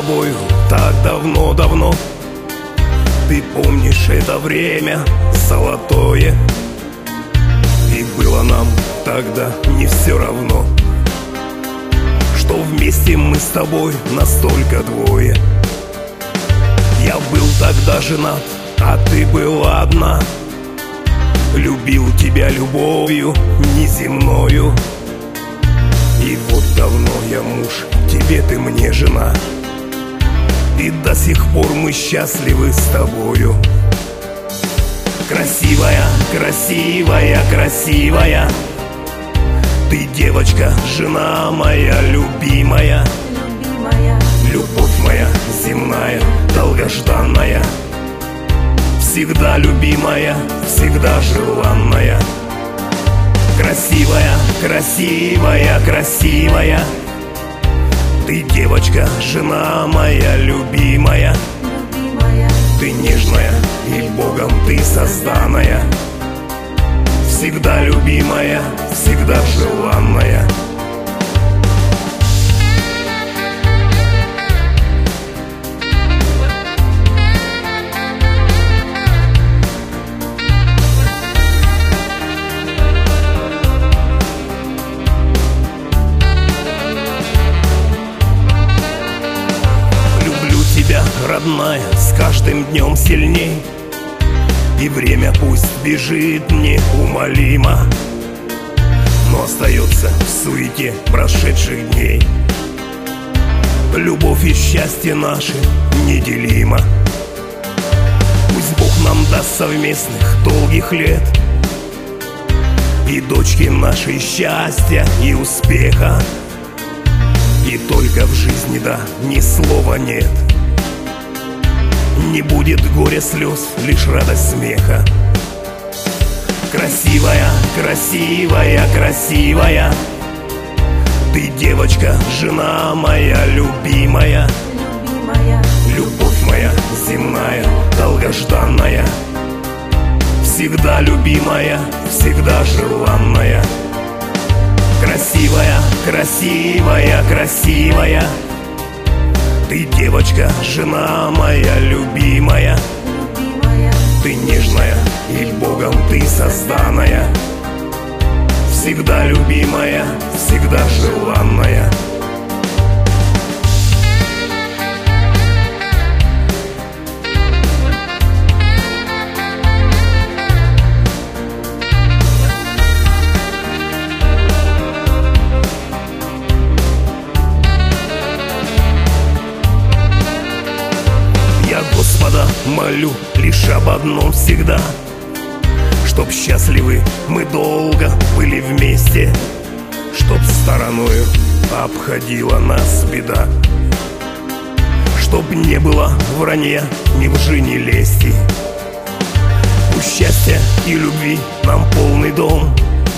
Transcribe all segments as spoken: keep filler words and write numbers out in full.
тобою так давно-давно. Ты помнишь это время золотое, и было нам тогда не все равно, что вместе мы с тобой настолько двое. Я был тогда женат, а ты была одна. Любил тебя любовью неземною. И вот давно я муж, тебе ты мне жена, и до сих пор мы счастливы с тобою. Красивая, красивая, красивая, ты девочка, жена моя любимая, любимая. Любовь моя земная, долгожданная, всегда любимая, всегда желанная. Красивая, красивая, красивая, ты девочка, жена моя любимая, любимая. Ты нежная и Богом ты созданная, всегда любимая, всегда желанная. Родная, с каждым днем сильней, и время пусть бежит неумолимо, но остается в суете прошедших дней. Любовь и счастье наши неделимо. Пусть Бог нам даст совместных долгих лет, и дочки нашей счастья и успеха, и только в жизни, да, ни слова нет. Не будет горя, слез, лишь радость смеха. Красивая, красивая, красивая, ты девочка, жена моя любимая, любимая. Любовь моя земная, долгожданная, всегда любимая, всегда желанная. Красивая, красивая, красивая, ты девочка, жена моя любимая, любимая. Ты нежная и Богом ты созданная, всегда любимая, всегда желанная. Господа молю лишь об одном всегда, чтоб счастливы мы долго были вместе, чтоб стороною обходила нас беда, чтоб не было вранья, ни лжи, ни лести. Пусть счастья и любви нам полный дом,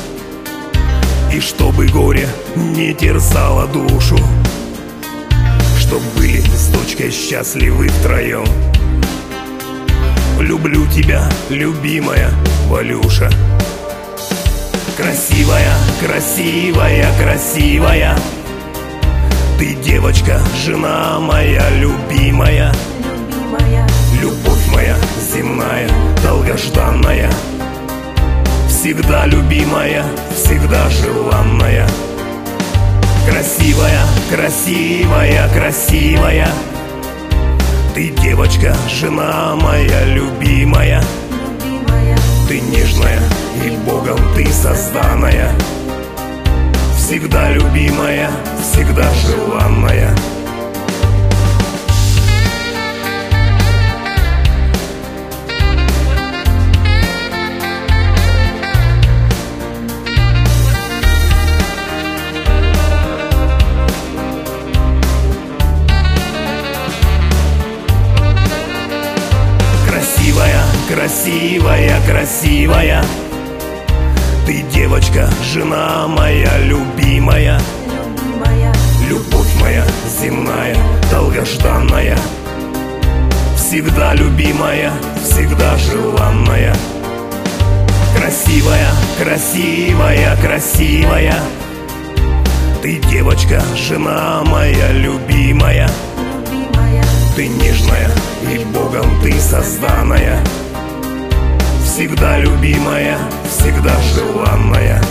и чтобы горе не терзало душу, чтоб были с дочкой счастливы втроем. Люблю тебя, любимая Валюша. Красивая, красивая, красивая, ты девочка, жена моя любимая, любимая. Любовь моя земная, долгожданная, всегда любимая, всегда желанная. Красивая, красивая, красивая, ты девочка, жена моя любимая, любимая. Ты нежная и Богом ты созданная, всегда любимая, всегда желанная. Красивая, красивая, ты девочка, жена моя любимая, любимая. Любовь моя земная, долгожданная, всегда любимая, всегда желанная. Красивая, красивая, красивая, ты девочка, жена моя любимая, любимая. ты нежная, и Богом ты созданная, всегда любимая, всегда желанная.